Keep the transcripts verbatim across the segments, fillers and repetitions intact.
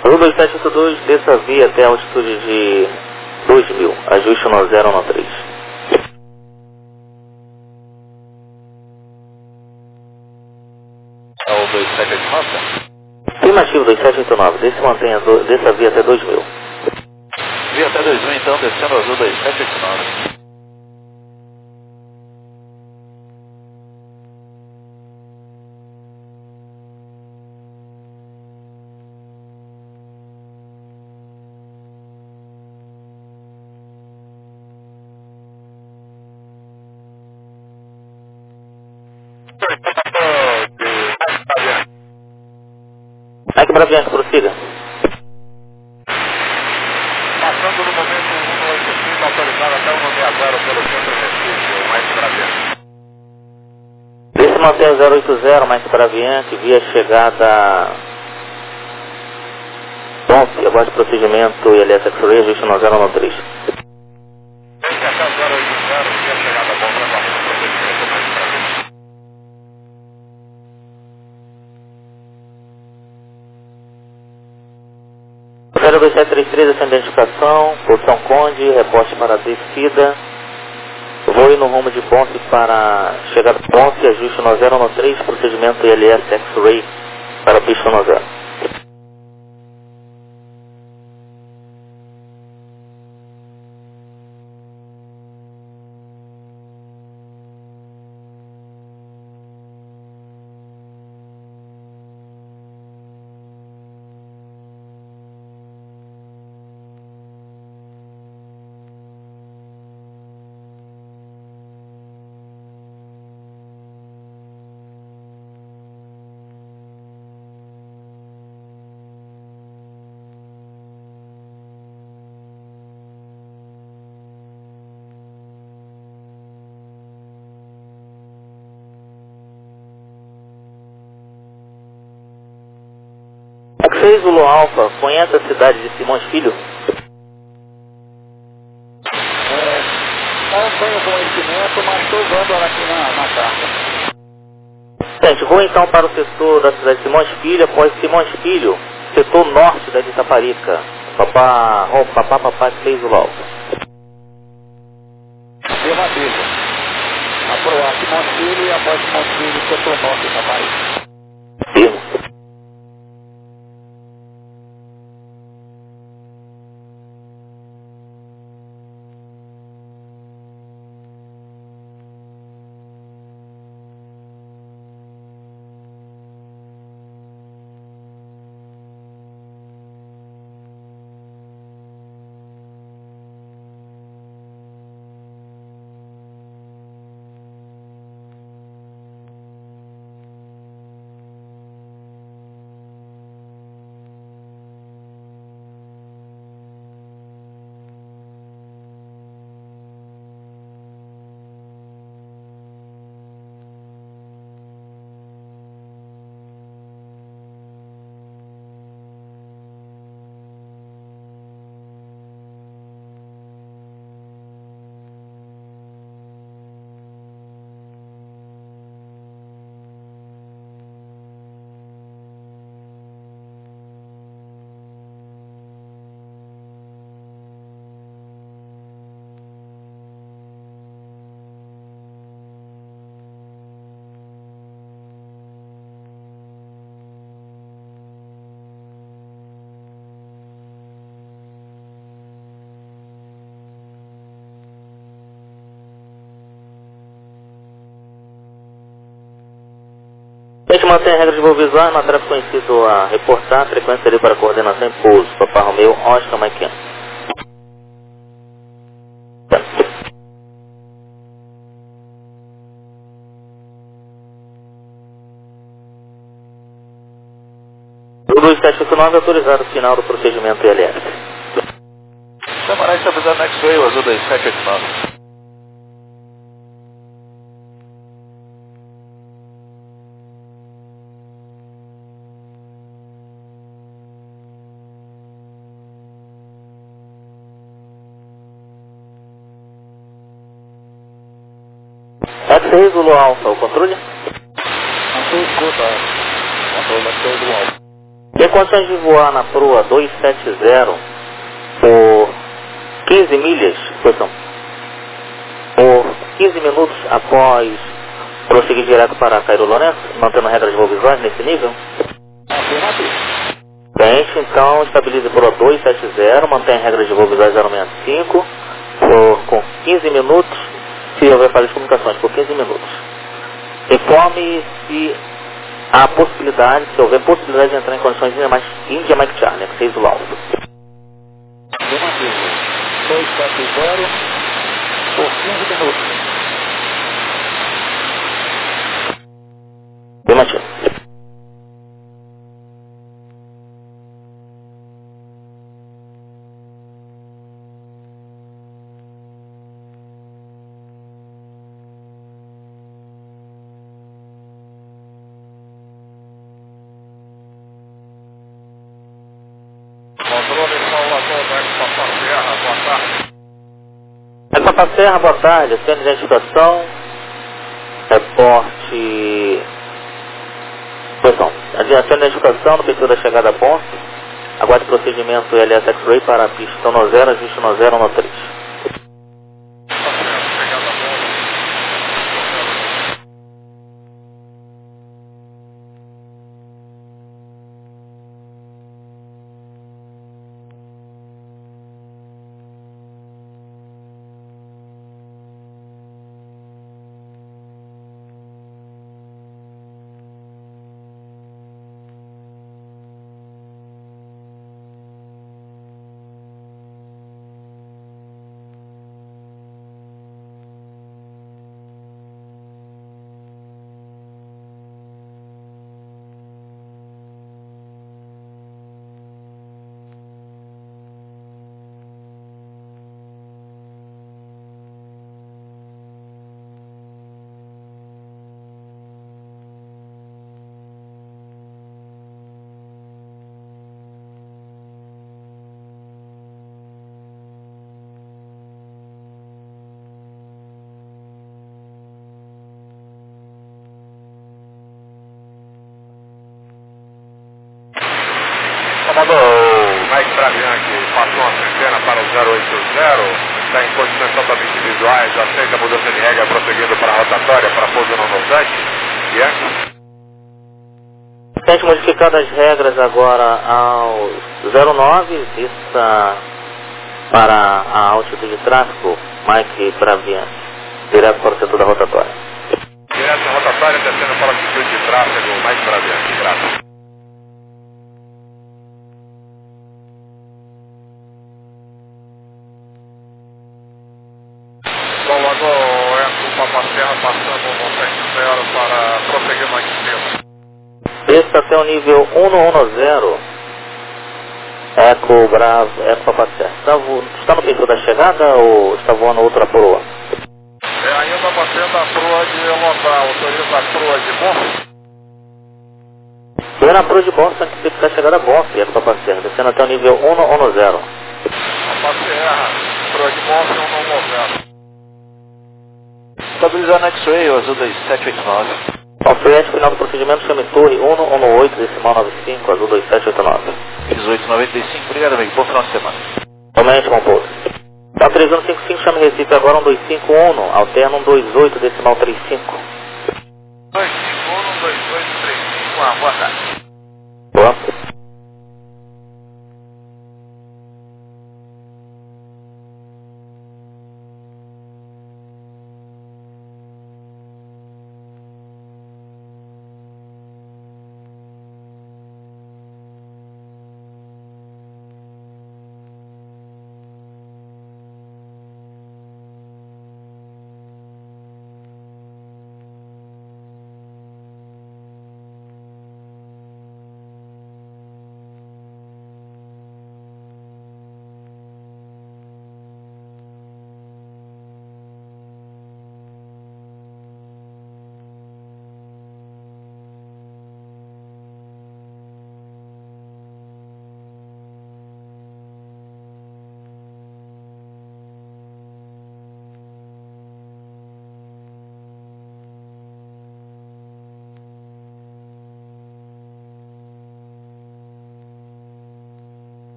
Azul dois sete oito dois, desça a via até a altitude de dois mil, ajuste no zero no três. É o dois sete oito nove? Afirmativo dois sete oito nove, desça, mantenha, do- desça a via até dois mil. Via até dois mil, então, descendo azul dois sete oito nove. Aqui para Bianca, prossiga. Passando no momento um oito cinco, autorizado até o sessenta pelo centro Recife, mais para Bianca. Desça, mantenha zero oito zero, mais para Bianca, via chegada onze, aguarde procedimento I L S X-Ray, ajuste no zero no três. Até o zero oito zero, via chegada bom para o procedimento mais para Bianca. zero dois sete três três, essa identificação, posição Conde, reporte para descida, voe no rumo de Ponce para chegada Ponce, ajuste no zero no três, procedimento I L S X-Ray para pista no zero. X seis Zulu Alfa, conhece a cidade de Simões Filho? É, não tenho conhecimento, mas estou usando ela aqui na, na carta. Gente, vou então para o setor da cidade de Simões Filho, após Simões Filho, setor norte da de Itaparica. Papá, oh, papá, papá, X seis Zulu Alfa. Afirmativo. Aprovar Simão Filho e após Simão Filho, setor norte da Bahia. Firme. A gente mantém a regra de voo visual, na tarefa conhecido a reportar, frequência ali para coordenação e pouso, Papá Romeu, Oscar, Mike. O dois sete oito nove autorizado o final do procedimento I L S. Chamará estabilizado na X-Ray, o azul dois sete oito nove. X seis Zulu Alfa, o controle? Não escuta. Controle da X-Ray do alto. Tem condições de voar na proa duzentos e setenta por quinze milhas, posição, por quinze minutos após prosseguir direto para Cairo Lourenço, mantendo a regra de voo visuais nesse nível? Tente, então, estabilize por duzentos e setenta, mantém a regra de voo visuais zero sessenta e cinco por, com quinze minutos, se houver falhas de comunicações, por quinze minutos. Informe se há possibilidade, se houver possibilidade de entrar em condições India Mike Charlie, que seis do alto. Afirmativo. duzentos e setenta por quinze minutos. Afirmativo. Controle Salvador da Ecopa Serra, boa tarde. Ecopa Serra, boa tarde. Sendo de identificação, reporte... Posição. Adiantando a identificação no perfil da chegada a ponte. Aguarde procedimento L S X-Ray para a pista no zero, ajuste no zero, no três. Comandou, o Mike Bravianchi passou uma centena para o zero oito zero, está em condições totalmente visuais, aceita a mudança de regra prosseguindo para a rotatória, para pouso no Nordeste. Bianchi? Tente modificar as regras agora ao zero nove, vista para a altitude de tráfego, Mike Bravianchi, direto para o setor da rotatória. Direto na rotatória, descendo para a altitude de tráfego, Mike Bravianchi, graças. Salvador, é a Copa Serra passando no sete zero para prosseguir mais cedo. Esse até o nível cento e dez, Eco Bravo, Eco Papa Serra. Está, vo... está no perfil da chegada ou está voando outra proa? É ainda batendo a proa de Londar, autoriza a proa de bom? Foi na proa de Boston que fica a chegada a Boston, Eco Papa Serra, descendo até o nível cento e dez. Papa Serra, proa de bom, cento e dez. Estabilizando X-Ray, o azul dois sete oito nove. Conferência final do procedimento, chame torre cento e dezoito, decimal noventa e cinco, azul dois sete oito nove. dezoito noventa e cinco, obrigado amigo, bom final de semana. Somente com pouso. Tá três um cinco cinco, chame Recife agora um dois cinco um, alterna um dois oito, decimal trinta e cinco. dois cinco um, dois oito três cinco, ah, boa tarde. Boa.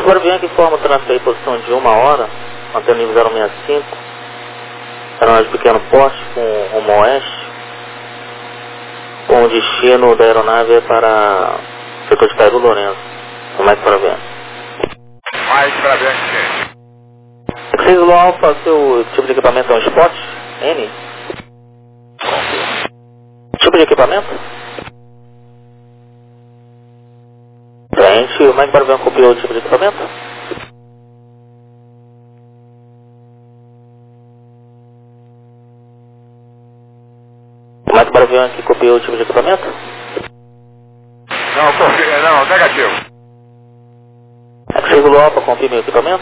Guardiã que informa o trânsito aí, posição de uma hora, mantendo nível zero sessenta e cinco. Aeronave pequeno porte com rumo oeste, com o destino da aeronave é para o setor de Cairo Lourenço, no Mike para ver. Mike para ver aqui. seis Zulu Alfa, seu tipo de equipamento é um Spot? N? Tipo de equipamento? Frente, o Mike Barbian copiou o tipo de equipamento? O Mike Barbian que copiou o tipo de equipamento? Não, confirma, não, negativo. seis Zulu Alfa, confirme o equipamento?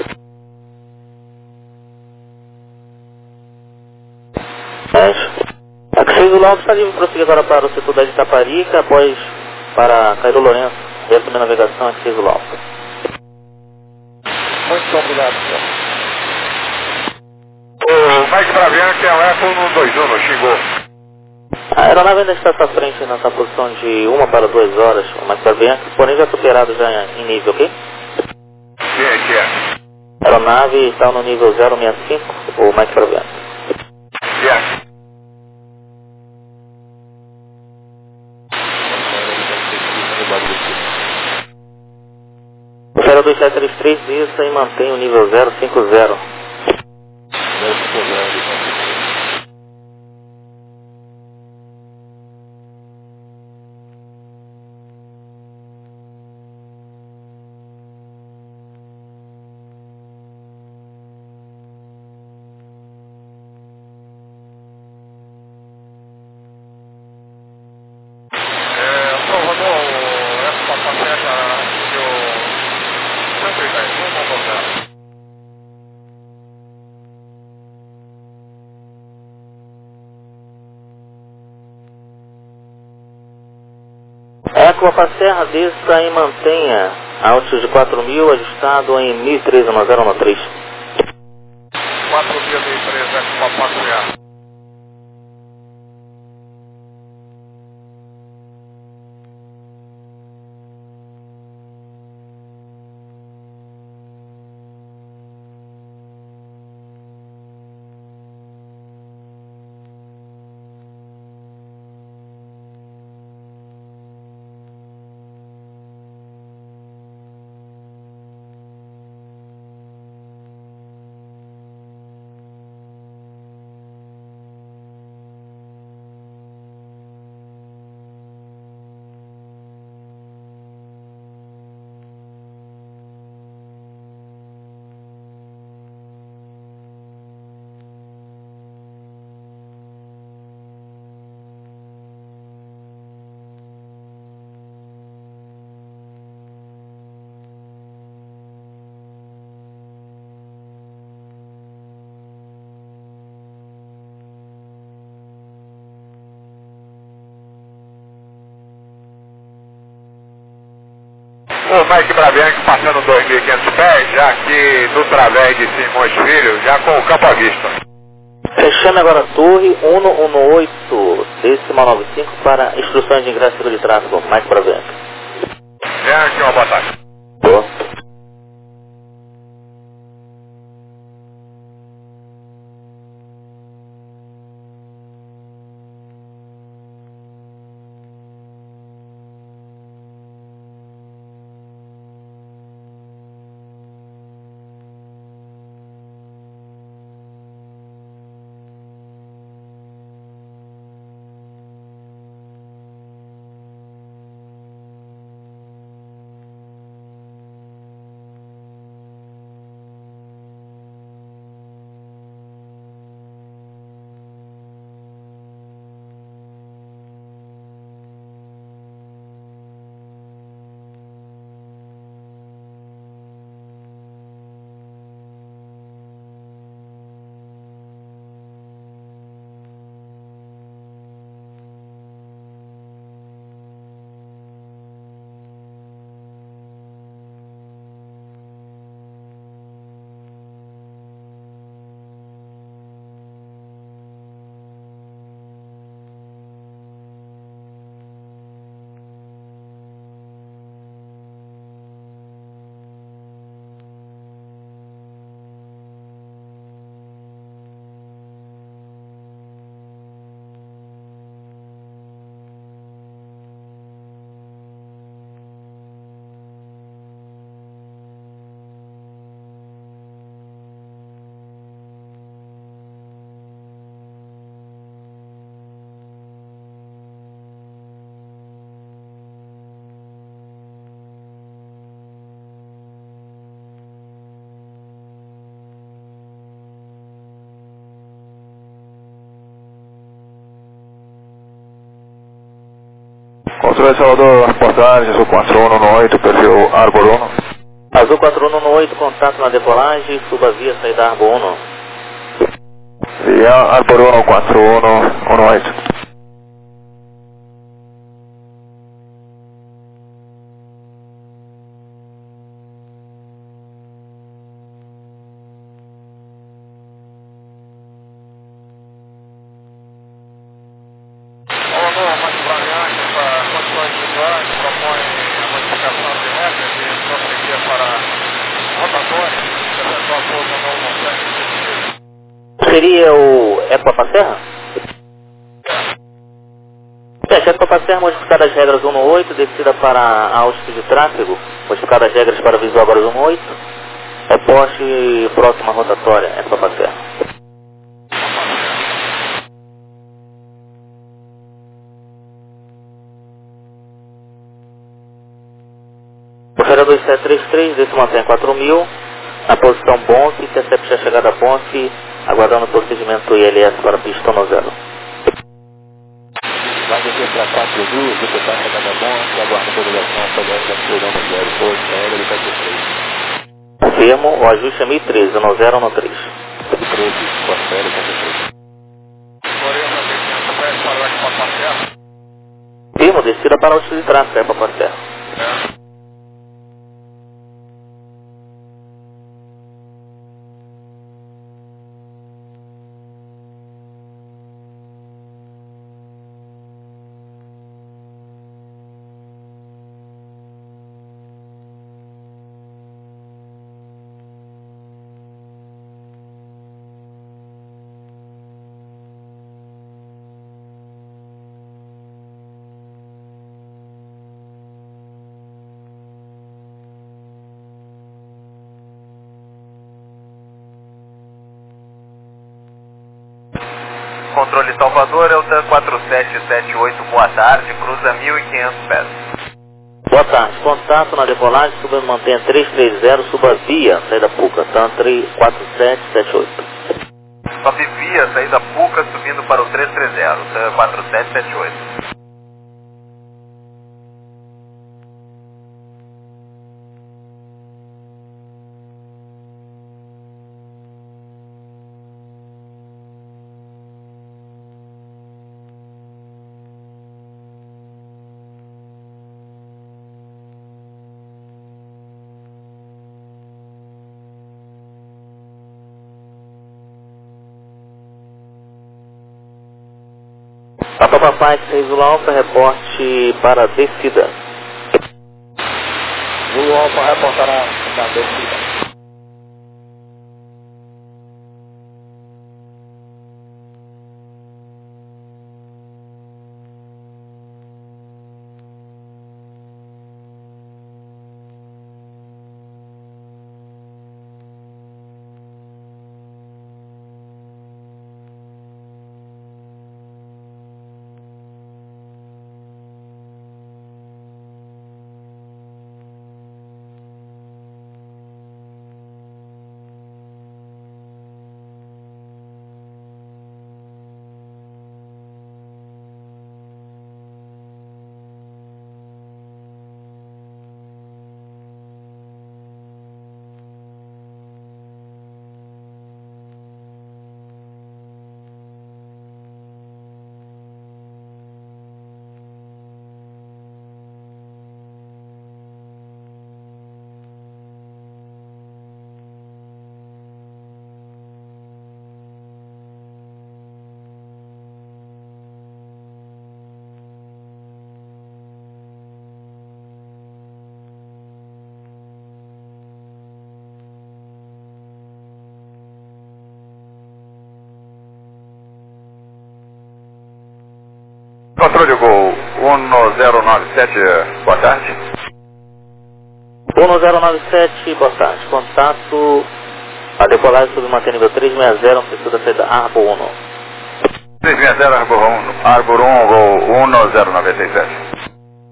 seis Zulu Alfa está livre para prosseguir agora para o setor da Itaparica, após para Cairo Lourenço, reassumir a navegação aqui seis Zulu Alfa. Muito obrigado, senhor. O Mike Bravian, que é o Eco no dois um, no xingou. A aeronave ainda está à frente nessa posição de uma para duas horas, o Mike Bravian, porém já superado já em nível, ok? Quem é que é? A aeronave está no nível zero sessenta e cinco, o Mike Bravian. Yes. O zero dois sete três três isso e mantém o nível zero cinco zero. É, Salvador, essa passagem que o cento e dez, vamos voltar. Eco para Serra desça e mantenha altitude de quatro mil, ajustado em mil e treze no zero um três. quatro mil e três, é para passear. O Mike Bravian passando dois mil e quinhentos pés, já aqui no través de Simões Filho, já com o campo à vista. Fechando agora a torre cento e dezoito, décimo noventa e cinco para instruções de ingresso de tráfego, Mike Bravian. É aqui uma boa tarde. Boa. Controle Salvador, reportagem, Azul quatro um um oito, perfil Arbor um. Azul quatro um um oito, contato na decolagem, suba via saída Arbor um. Via Arbor um quatro um um oito. Seria o Ecopa-Serra? É, Ecopa-Serra modificada as regras um oito, descida para a auxílio de tráfego, modificada as regras para visual agora um oito, reposte próxima rotatória, Ecopa-Serra. Oferta dois sete três três, desce mantém quatro mil, na posição Bonce, intercepte a chegada a Bonce, aguardando o procedimento I L S para a pista no zero. Vai descer para quatro mil, você está chegada a Bonce, aguarda a coordenação, aguarda a programa zero, dois, zero, ele vai ter três. Confirmo, o ajuste é mil e treze, no zero, no três. treze, quatro, zero, quatro, três. Confirmo, descida para o auxílio de tráfego, Ecopa-Serra. Controle Salvador, é o quatro sete sete oito, boa tarde, cruza mil e quinhentos pés. Boa tarde, contato na decolagem, suba mantenha três três zero, suba via, saída Puca, Tantre quatro sete sete oito. Sobe via, saída Puca, subindo para o três três zero, quatro sete sete oito. Papa Papai, seis Zulu Alfa, reporte para a descida. Zulu Alfa reportará da descida. Controle Gol um zero nove sete, boa tarde. um zero nove sete, boa tarde. Contato, a decolagem submantém nível três seis zero, amplitude da saída Arbor um. três seis zero, Arbor um, Arbor um, Gol um zero nove sete.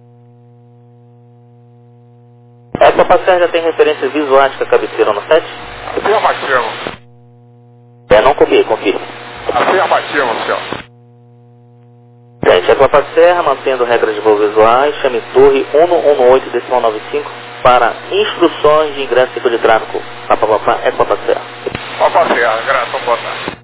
Essa passagem já tem referências visuais que a cabeceira no sete? Afirmativo. É, não confirme, confirme. Afirmativo, senhor. Gente, Ecopa Serra, mantendo regras de voo visuais, chame torre um um oito decimal nove cinco para instruções de ingresso e tipo de tráfego. Papapá, Ecopa Serra. Ecopa Serra, graças, boa tarde.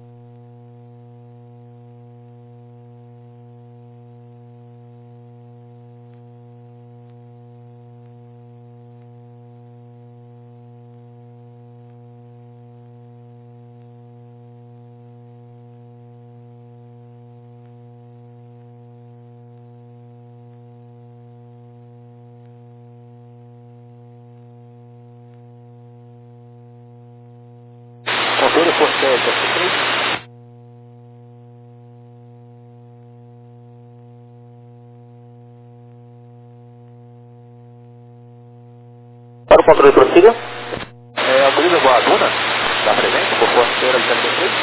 Controle por sete, F três. Para o controle, prossiga. É, Avenida Boa Duna, da presente, por Forceira de setenta e três.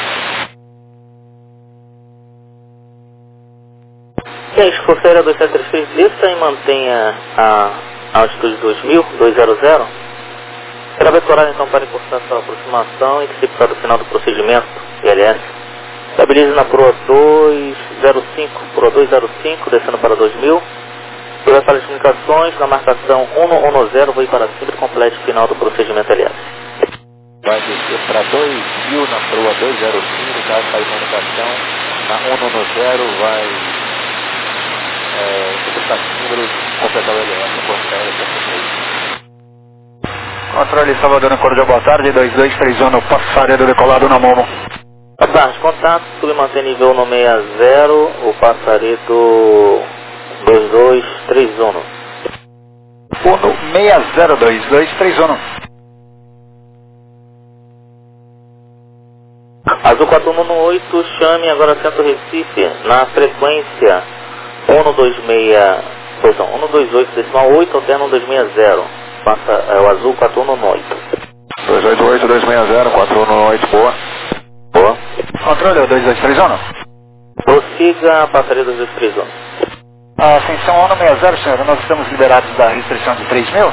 Quem Forceira dois sete três três, desça e mantenha a altitude dois mil, duzentos. Será decorado então para encurtar sua aproximação e que se para o final do procedimento, I L S. Estabilize na proa dois zero cinco, proa dois zero cinco, descendo para dois mil. Sobre a sala de comunicações, na marcação um um zero, voo para cima e complete o final do procedimento L S. Vai descer para dois mil na proa dois zero cinco, já sai comunicação. Na um um zero vai é, executar números, completar o L S, Forceira setenta e três. Controle Salvador, Cordial, boa tarde, dois dois três um, passaredo decolado na Momo. Boa tarde, contato, submanter nível no sessenta, o passaredo dois dois três um. Uno seis zero dois dois três um. Azul quatro um um oito, chame agora Centro Recife, na frequência um dois seis, perdão, um dois oito decimal oito, alterna um dois seis zero. Passa é, o azul quatro um um oito. dois oito oito dois seis zero quatro um oito, boa. Boa. Controle dois dois três um. Prossiga, passaria dois dois três um. Ascensão um seis zero, senhor, nós estamos liberados da restrição de três mil.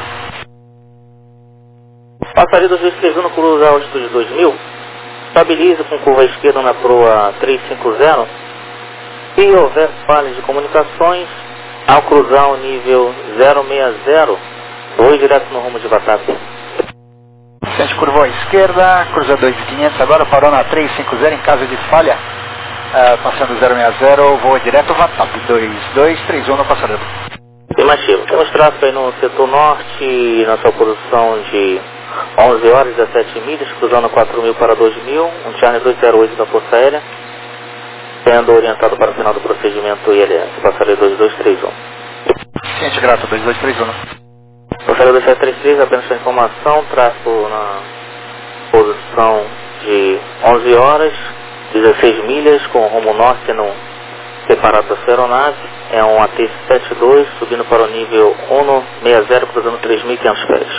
Passaria dois dois três um, cruza a altitude dois mil. Estabilize com curva esquerda na proa trezentos e cinquenta. Se houver falhas de comunicações, ao cruzar o nível zero seis zero, voe direto no rumo de Vatap. Sente curvou à esquerda, cruza dois mil e quinhentos, agora parou na trezentos e cinquenta, em caso de falha, uh, passando zero seis zero, voa direto Vatap, dois dois três um no passaredo. Afirmativo. Temos tráfego aí no setor norte, na sua posição de onze horas e dezessete milhas, cruzando quatro mil para dois mil, um Charlie dois zero oito da Força Aérea, sendo orientado para o final do procedimento I L S, passaredo dois dois três um. Ciente grato, dois dois três um. Passaredo dois sete três três, apenas para informação, tráfego na posição de onze horas, dezesseis milhas, com rumo norte, sendo separado da sua aeronave, é um A T setenta e dois, subindo para o nível um seis zero, cruzando três mil e quinhentos pés.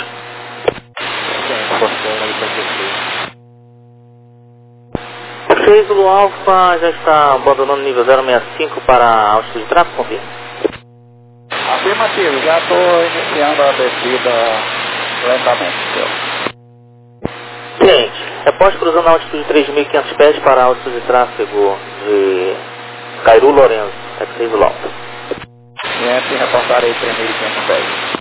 seis do Alfa já está abandonando o nível zero seis cinco para a altitude de tráfego, confirma. Afirmativo, já estou iniciando a descida lentamente, senhor. Cliente, reposte cruzando a altitude de três mil e quinhentos pés para a altitude de tráfego de Cairu Lourenço, F seis do Alfa. Cliente, reportarei três mil e quinhentos pés.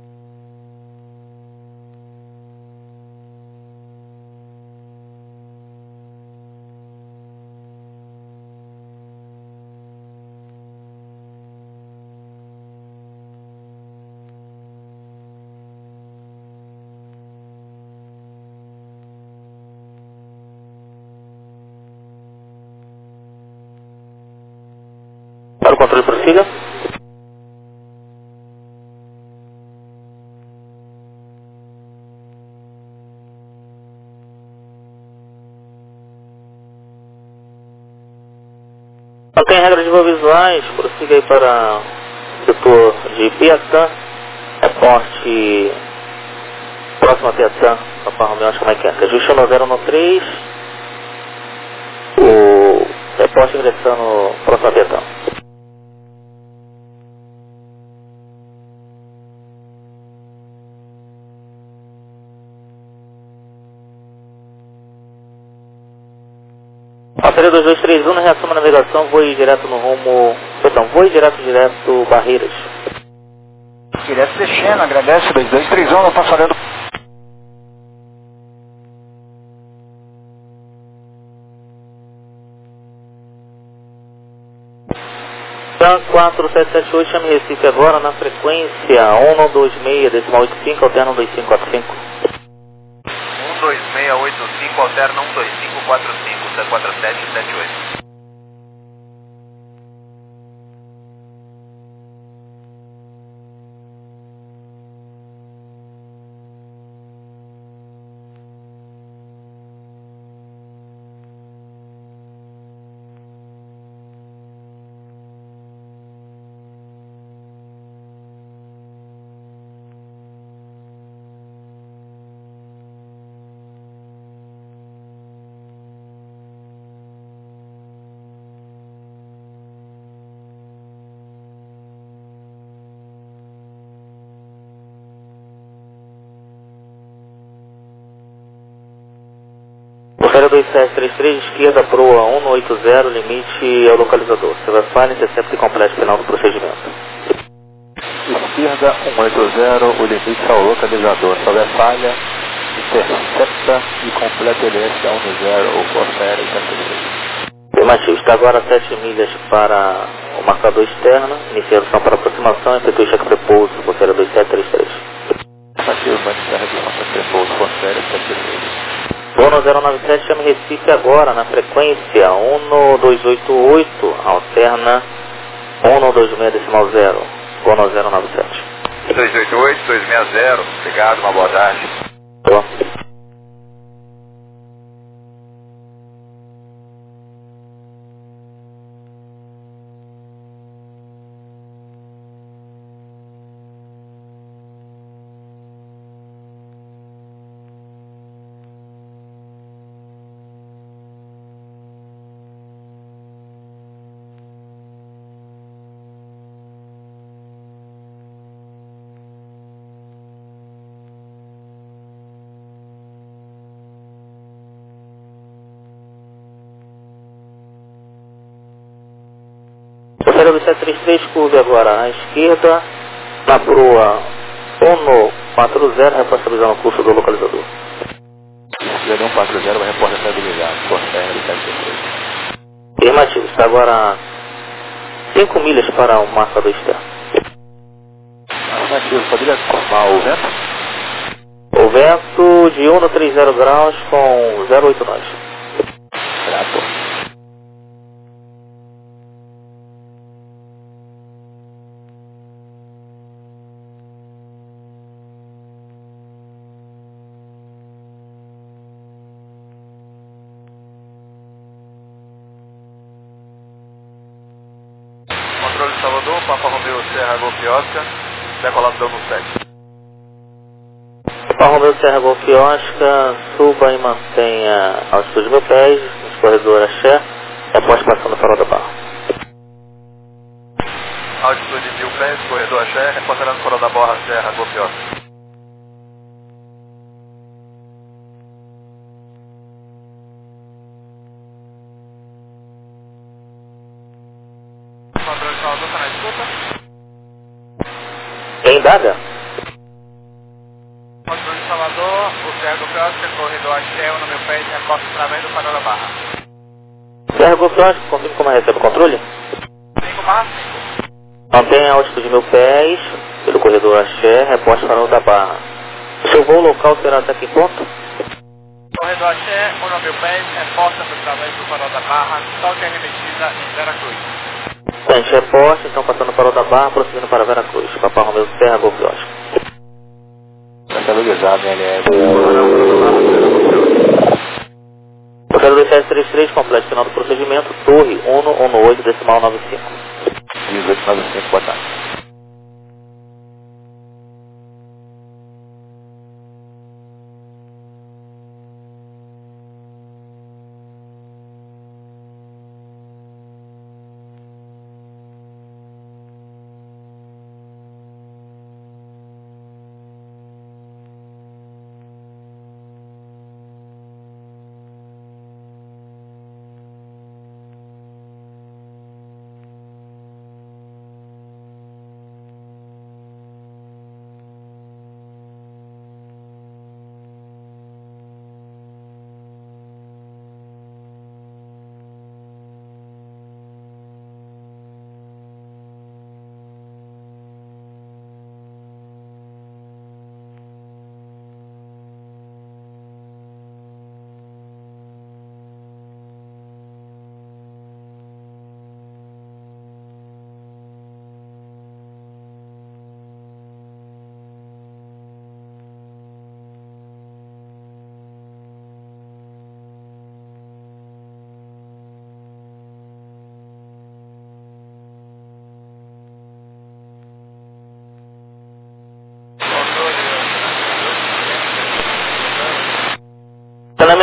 Para o controle, prossiga. Não tem regra de voo visuais, prossiga aí para o setor de Piatã, reporte próximo a Piatã, Papa Romeo, acho que é que é. Ajuste no zero um três, o reporte ingressando próximo a Piatã. Passaria dois dois três um, na reação à navegação, voe direto no rumo Perdão, voe direto, direto, Barreiras. Direto descendo, agradece, dois dois três um, passarelo. Tan quatro sete sete oito, chame Recife agora na frequência um um dois seis, decimal oito cinco, alterna um dois cinco quatro cinco. um dois seis oito cinco, alterna um dois cinco quatro cinco, C quatro sete sete oito. Zero dois sete três três, esquerda, proa um oito zero, limite ao localizador. Você vai falhar e sempre complete final do procedimento. Esquerda um oito zero, o limite ao localizador. Se houver falha, intercepta e completa L S um zero ou confere sete. Afirmativo, está agora a sete milhas para o marcador externo, iniciação para aproximação, efetue cheque prepouso, por zero dois sete três três. Afirmativo, vai iniciar a redução para prepouso, confere sete três. Bono zero nove sete, chame Recife agora na frequência um dois oito oito, alterna um dois seis decimal zero, Bono zero nove sete. dois oito oito, dois seis zero, obrigado, uma boa tarde. Tô. zero dois sete três três, curve agora à esquerda, na proa um quatro zero, responsabilizando o curso do localizador. Esquerda um quatro zero, vai reportar estabilidade, confere sete três. Afirmativo, está agora a cinco milhas para o marcador externo. Afirmativo, poderia formar o vento? O vento de um a trinta graus com zero oito nós. Grato. Controle Salvador, Papa Romeo Serra Golf Oscar, decolação no sete. Papa Romeo Serra Golf Oscar, suba e mantenha a altitude de mil pés, nos corredor Axé, após passando farol da barra. Altitude de mil pés, corredor Axé, reportando fora da Barra Serra Golf Oscar. Controle Salvador, está na escuta? Em Daga? Controle Salvador, o Serra Golf Oscar, corredor Axé, um mil pés, reporta através do farol da Barra. Serra Golf Oscar, confirme como recebe o controle? cinco barra cinco. Mantenha a altitude de mil pés, pelo corredor Axé, reposte farol da barra. O seu voo local será até que ponto? Corredor Axé, um mil pés, reporta através do farol da Barra, toque arremetida em Veracruz. Bem, reposte, então passando o farol da barra, prosseguindo para Veracruz. Papa Romeo Serra Golf Oscar. Estabilizado em L S. zero dois sete três três, complete final do procedimento, torre um um oito decimal nove cinco. dezoito nove cinco, boa tarde.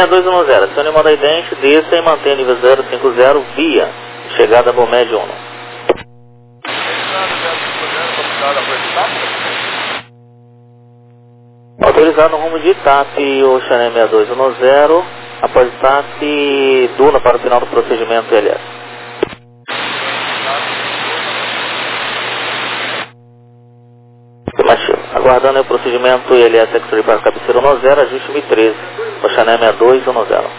dois um zero, acione modo idente, desça e mantenha nível zero cinco zero via chegada Bomed um. Autorizado no rumo de Itape, Oceanem seis dois um zero, após Itape, Duna para o final do procedimento L S. Aguardando o procedimento I L S X-Ray para a cabeceira um zero, ajuste M treze, Oceanem seis dois um zero.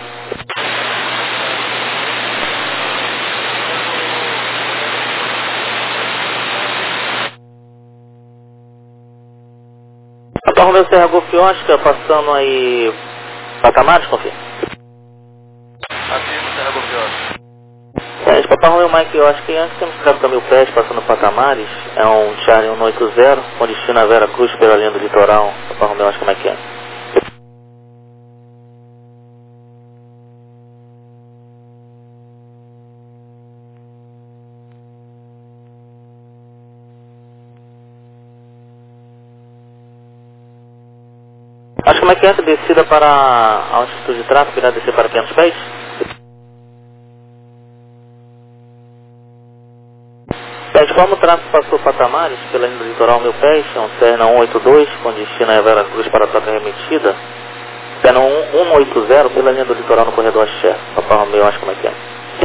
Então, Romeu Serra Golf Oscar, passando aí patamares, confia? Aqui no Serra Golf Oscar. É, Papai Romeu Mike, eu acho que antes temos que ficar mil pés passando patamares, é um Charlie cento e oitenta, com destino a Vera Cruz pela linha do litoral. Papai Romeu, acho como é que é. Acho como é que é, descida para a altitude de tráfego, irá descer para quinhentos pés? Gente, como o tráfego passou patamares pela linha do litoral mil pés, é um Cessna cento e oitenta e dois, com destino a Vera Cruz para a troca remetida, Cessna cento e oitenta pela linha do litoral no corredor Axé. Papai Romeu, acho como é que é.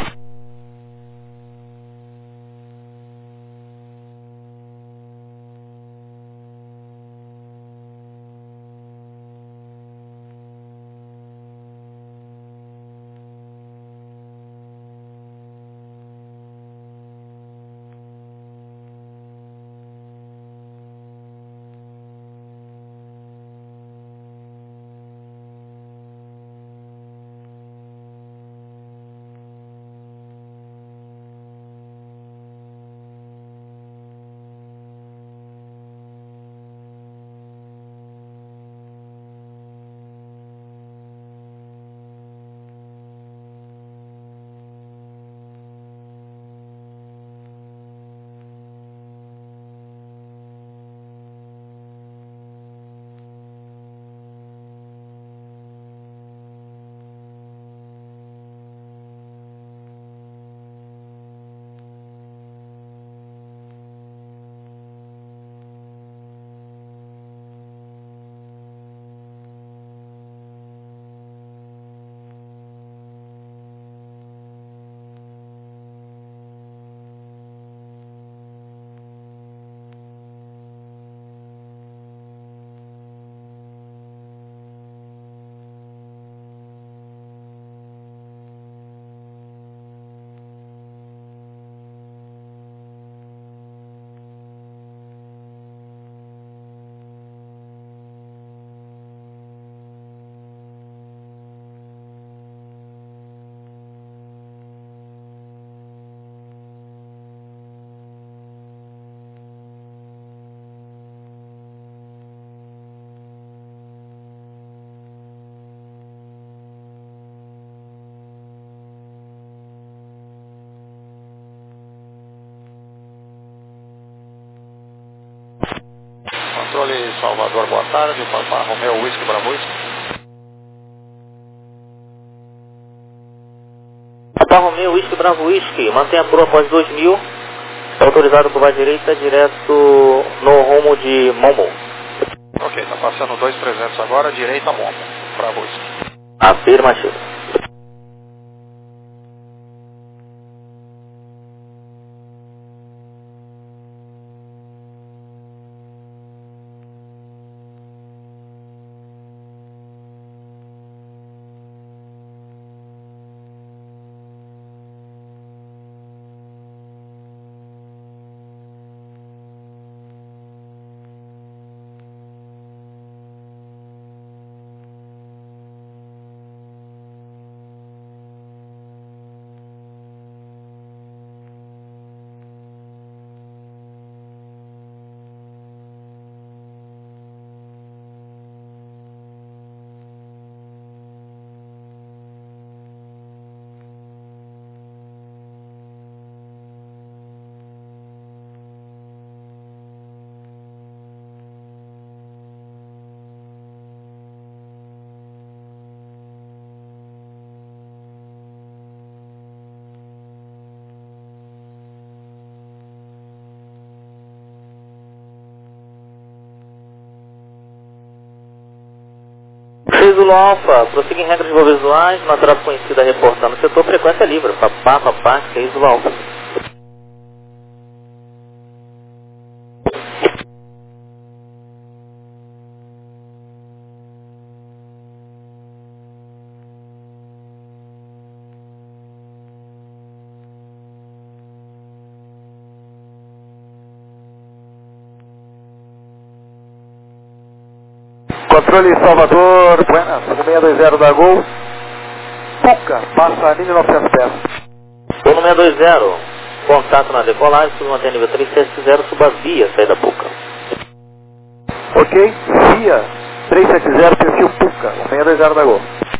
Controle Salvador, boa tarde. Papa Romeu Whisky Bravo Whisky. Papa Romeu Whisky Bravo Whisky, mantenha a proa após dois mil, está autorizado por via direita, direto no rumo de Momo. Ok, está passando dois trezentos agora, direita Momo, Bravo Whisky. Afirmativo. Zulu Alfa, prossiga em regras de voo visuais, na trave conhecida reportando setor, frequência livre, papá, papá, que é Zulu Alfa. Controle Salvador, Buenas, seis dois zero da Gol. Puca, passa a mil e novecentos pés. Voo seis dois zero, contato na decolagem, suba mantém nível três sete zero, suba via, saída Puca. Ok, via três sete zero, perfil Puca, seis dois zero da Gol.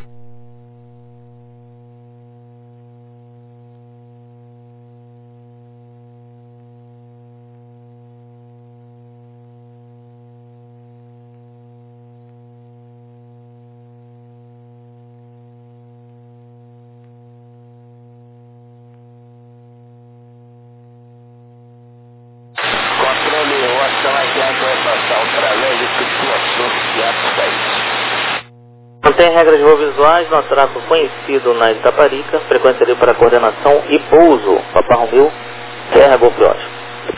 Mantém regras de voo visuais, no tráfego conhecido na Itaparica, frequência livre para coordenação e pouso, Papa Romeu, Serra Golf Oscar.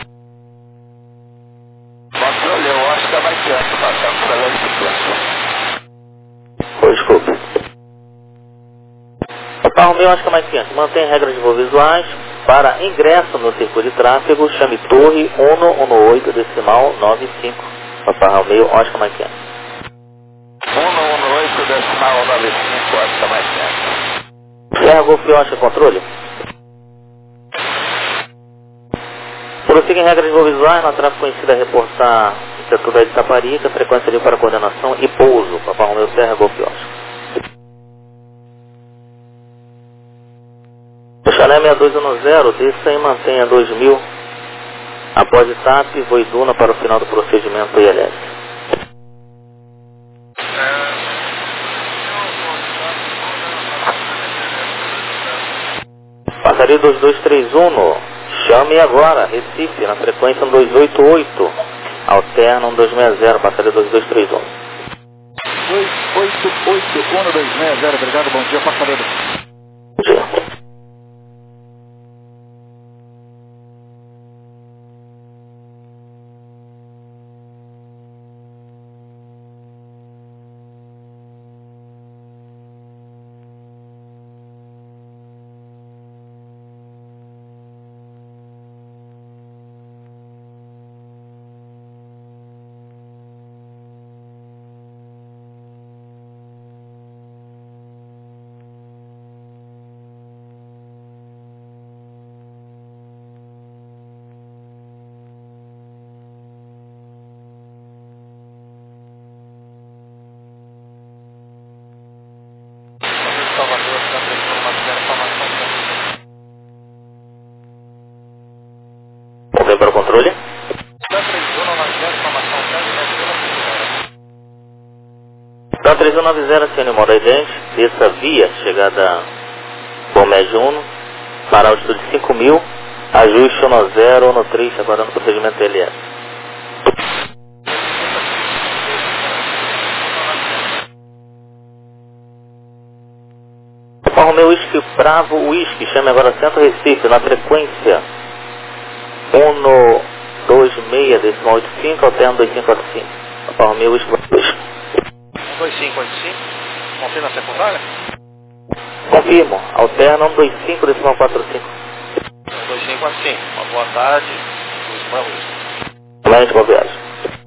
Controle, o Oscar vai quieto, passando para lá de Oh, desculpe. Papa Romeu, Oscar mais quente, mantém regras de voo visuais, para ingresso no circuito de tráfego, chame Torre um um oito decimal nove cinco, Papa Romeu, Oscar mais quente. um um oito decimal nove cinco, Oscar mais quente. Serra Golf Oscar, controle. Prossiga em regras de voo visuais, na tráfego conhecida a reportar o setor da Itaparica, frequência livre para coordenação e pouso, Papa Romeu, Serra Golf Oscar. Chalé seis dois um zero, desça e mantenha dois mil após etapa, voe Duna para o final do procedimento I L S. Passaria dois dois três um, chame agora, Recife, na frequência um dois oito oito, alterna um dois seis zero, passaria dois dois três um. dois oito oito um dois seis zero, obrigado, bom dia, passareiro. Bom dia. Vem para o controle. Então três um nove zero, Cine Moda Idente, desça via, chegada com médio um, para altitude de cinco mil, ajuste um zero um três, aguardando o procedimento L S. Papa Romeu Whisky Bravo Whisky, chame agora Centro Recife, na frequência um dois seis decimal oito cinco, alterna dois cinco quatro cinco. Papa Romeu Whisky Bravo Whisky. um dois cinco oito cinco, confirma a secundária? Confirmo, alterna um dois cinco decimal quatro cinco. um dois cinco quatro cinco, uma boa tarde, Luiz Bravo. Mente, boa viagem.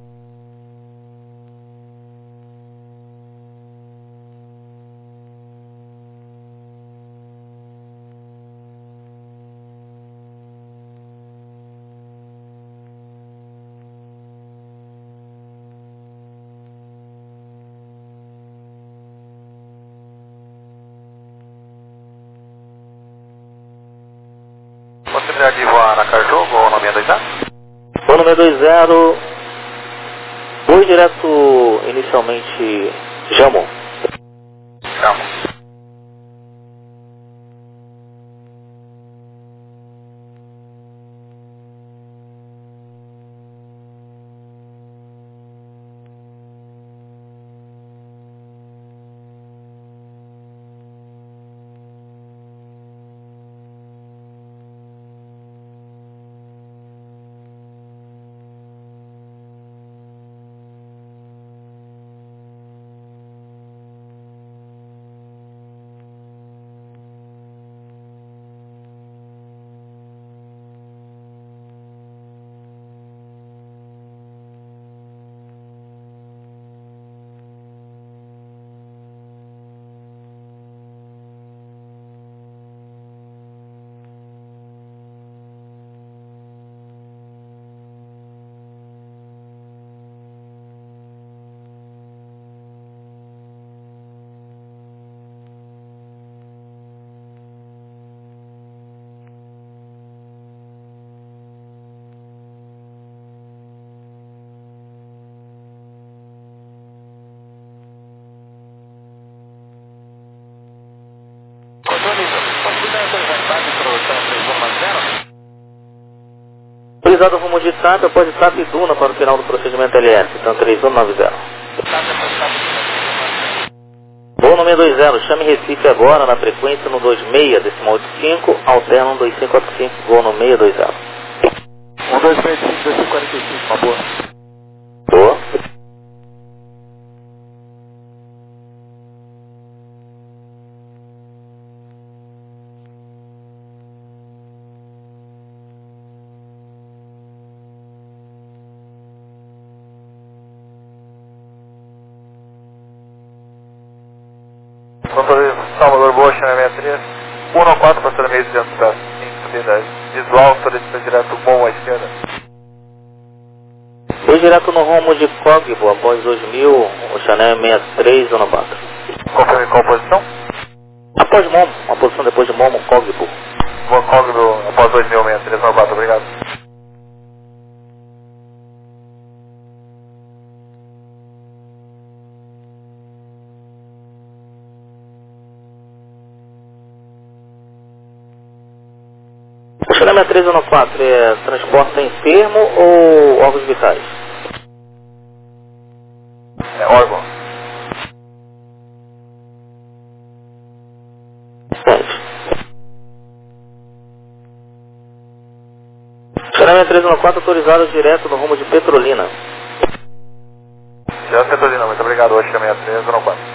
Possibilidade de voar na Carjogo ou no seis dois zero? Voo no seis dois zero, voe direto inicialmente Jamon. Calma. Autorizado o rumo de TAP, após de TAP e Duna para o final do procedimento L S, então três um nove zero. Voo no seis dois zero, chame Recife agora na frequência no dois seis, decimal oito cinco, alterna um dois cinco quatro cinco, voo no seis dois zero. um dois seis cinco, dois cinco quatro cinco, uma boa. Boa. Controle Salvador Boa, chamamento três, um quatro para meio duzentos pés, em subida visual, solicita direto bom à esquerda. Fui direto no rumo de Cogbo, após dois mil, o Chanel sessenta e três, zona quatro. Confirme qual posição? Após Momo, uma posição depois de Momo, Cogbo. Vou Cogbo após dois mil, sessenta e três, zona quatro, obrigado. O Chanel sessenta e três, zona quatro, é transporta enfermo ou órgãos vitais? É órgão. Sente. Chanel sessenta e três, zona quatro, autorizado direto no rumo de Petrolina. Já Petrolina, muito obrigado, hoje sessenta e três, zona quatro.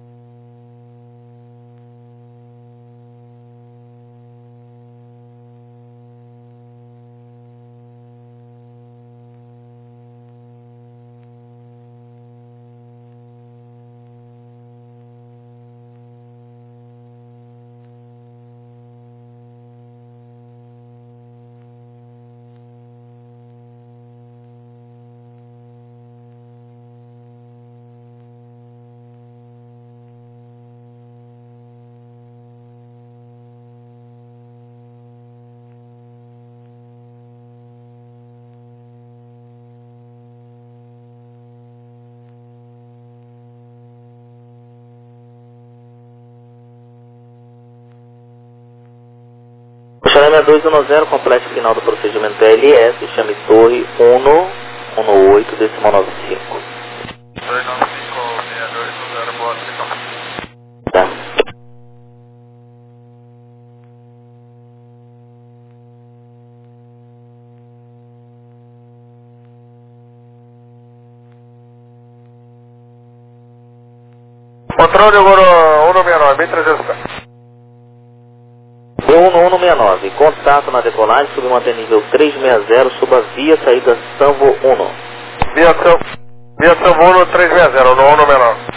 O Chanel sessenta e dois, zona zero, complete final do procedimento L S, chame Torre um um oito, decimal nove cinco. dois nove cinco, sessenta e dois, zero, boa, atenção. Tá. Controle agora um nove nove, bem trezentos pés. Voo no um sessenta e nove, contato na decolagem, submanter nível trezentos e sessenta, suba via saída Sanvo um. Via São, via São Paulo trezentos e sessenta, no um nove nove.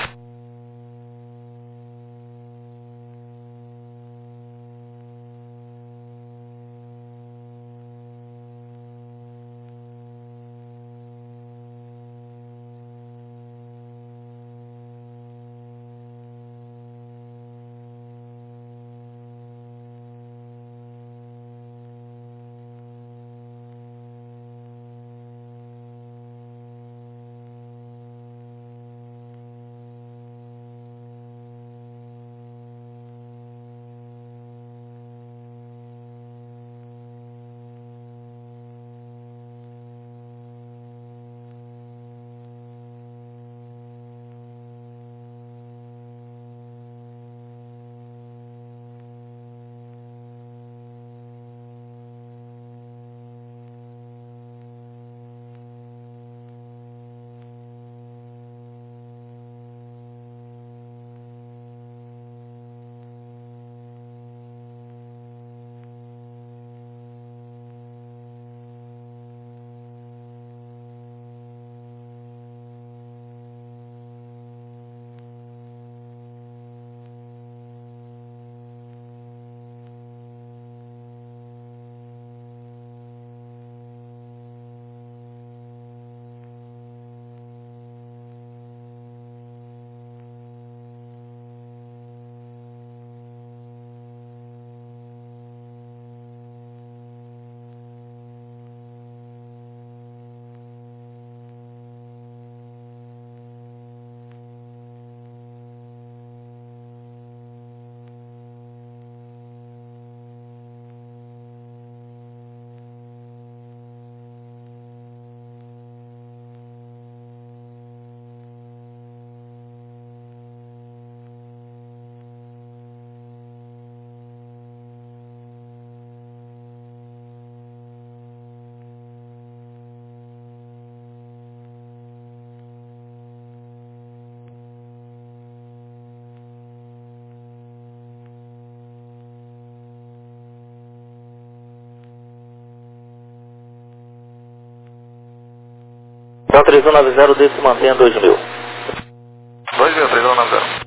Então três um nove zero, desse mantenha dois mil. dois mil, três um nove zero.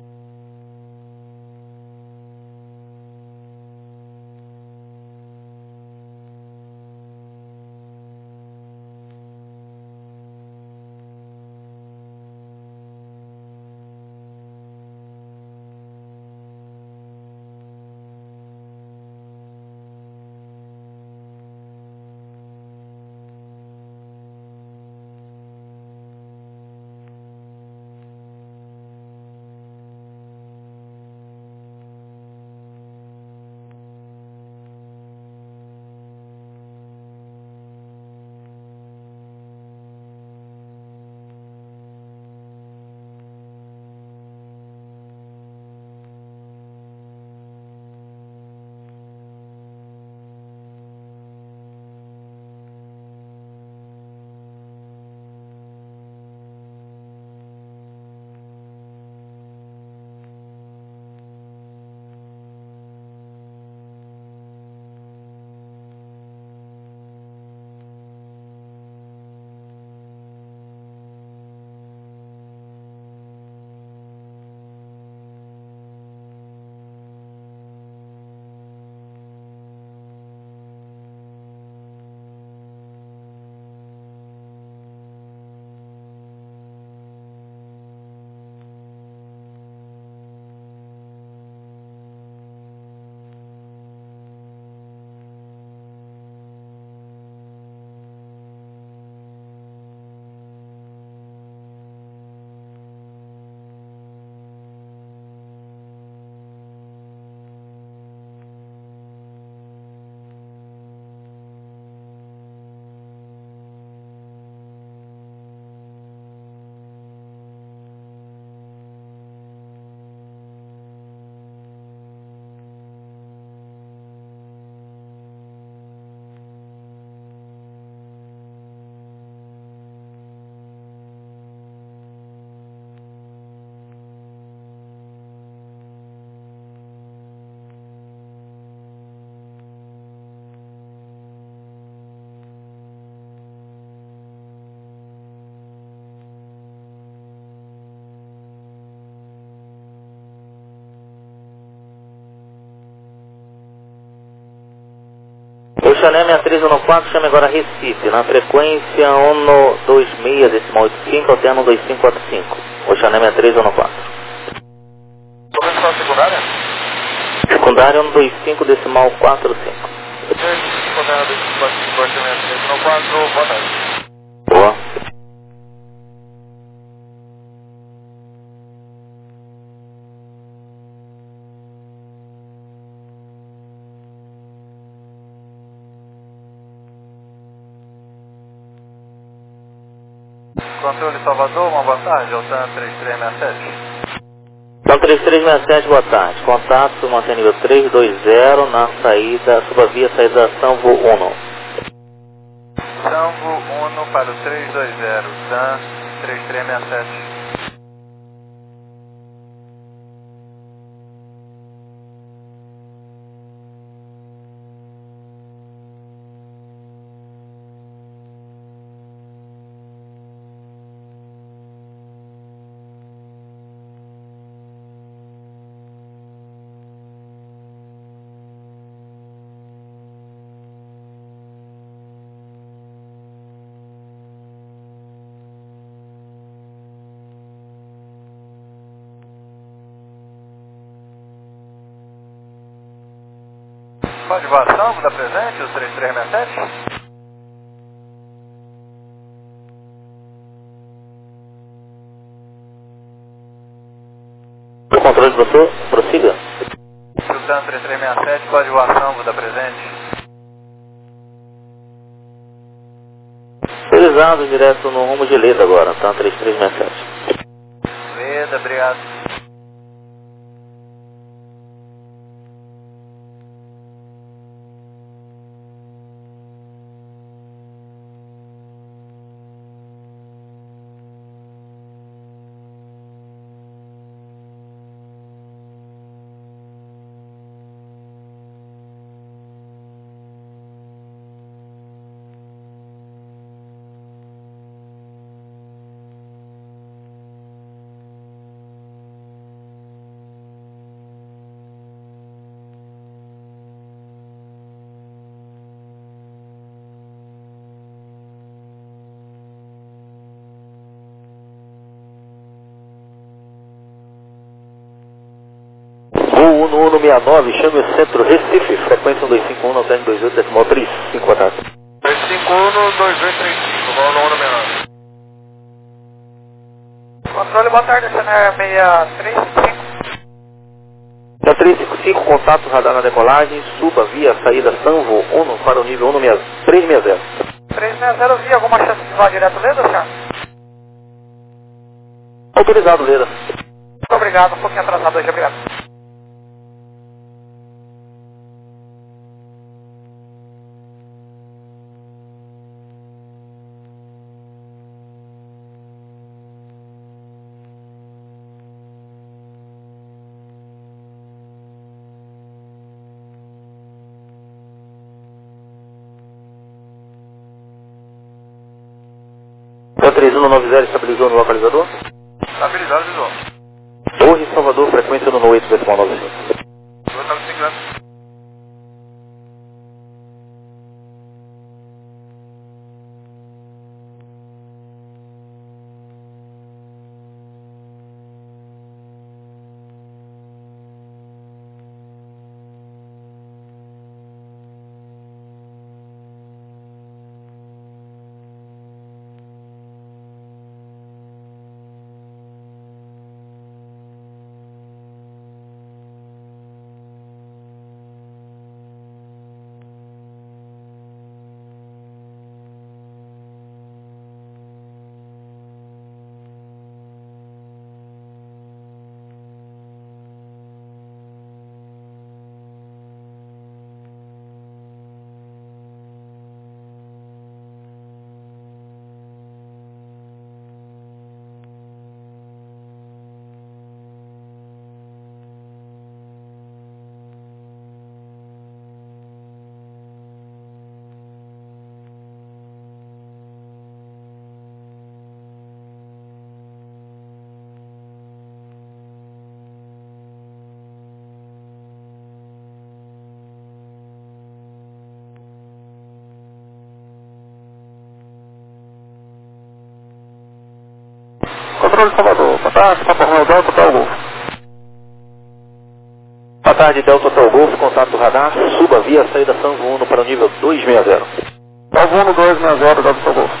Oxané sessenta e três um quatro, chame agora Recife, na frequência um dois seis, decimal oito cinco, alterno dois cinco quatro cinco. Oxané sessenta e três um quatro. Começou a secundária? Secundária um dois cinco, decimal quatro cinco. Secundária dois cinco quatro cinco, Oxané sessenta e três um quatro, boa tarde. Boa. Controle Salvador, uma boa tarde, Altan três três seis sete. Então três três seis sete, boa tarde. Contato, mantém nível três dois zero na saída, subavia, saída Sanvo um. Sanvo um para o três dois zero, Dan três três seis sete. Pode voar Sanvo da presente, o três três seis sete? O controle do professor, prossiga. Sultan três três seis sete, pode voar Sanvo da presente. Utilizado direto no rumo de Leda agora, tá? três três seis sete. Leda, obrigado. Voo uno uno seis nove, chame o centro Recife, frequência um dois cinco um, não tem dois oito, decimal três cinco, boa tarde. dois cinco um, dois dois três cinco, voo uno uno seis nove. Controle, boa tarde, C N E seis três cinco cinco. seis três cinco cinco, contato radar na decolagem, suba via saída Sanvo uno para o nível três seis zero. três seis zero, vi alguma chance de voar direto Leda, senhor? Autorizado, Leda. Muito obrigado, um pouquinho atrasado hoje, obrigado. três um nove zero, estabilizou no localizador? Estabilizado, visual. Torre Salvador, frequência no oito, decimal nove cinco. Vou estar me seguindo. Controle Salvador, boa tarde, Papa Romeo Delta, Total Golf. Boa tarde, Delta Total Golf, contato radar, suba via saída Sanvo uno para o nível dois seis zero. Sanvo uno dois seis zero, Delta Total Golf.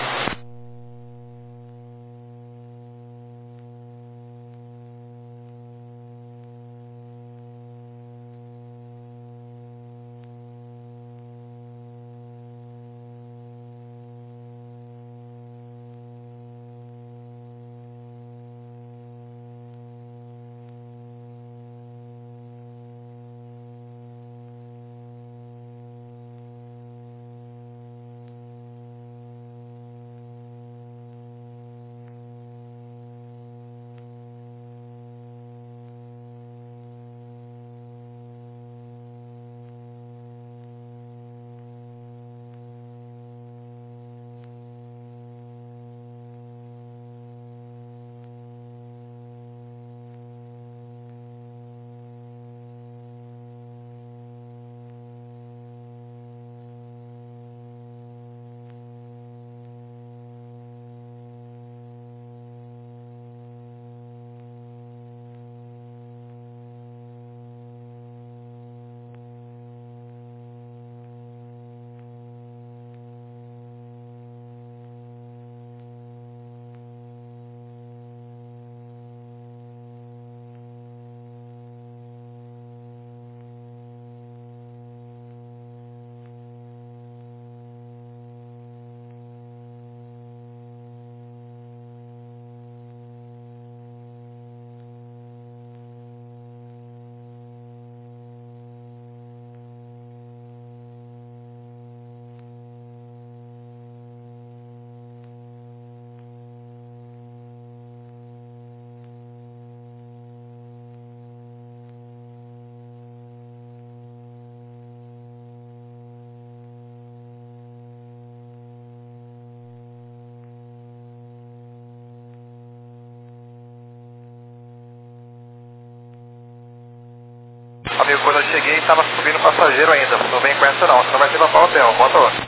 Amigo, quando eu cheguei, estava subindo passageiro ainda. Não vem com essa não, senão vai ter pra pau o hotel. Bota outra.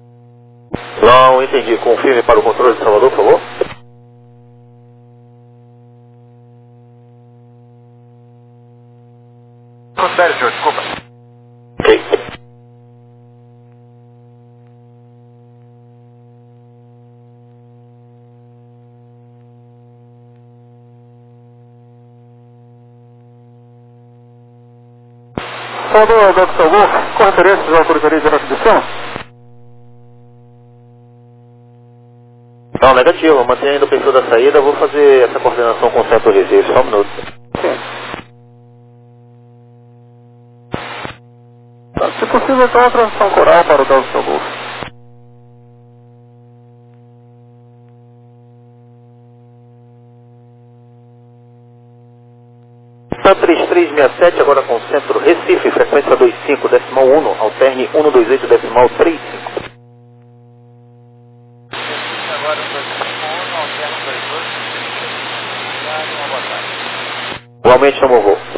Não entendi. Confirme para o controle de Salvador, por favor. Sério, senhor, desculpa. Ok. Salvador, doutor Wolf, com referências à autoria de requisição? Não, negativo, mantenha ainda o perfil da saída, eu vou fazer essa coordenação com o centro Recife, só um minuto. Sim. Tá, se possível, então, a transição coral para o doutor Wolf. três três seis sete, agora com o centro Recife, frequência vinte e cinco, decimal um, alterne cento e vinte e oito, decimal trinta e cinco. Agora o dois cinco um, alterna dois dois, uma boa tarde. Igualmente, chamou o voo.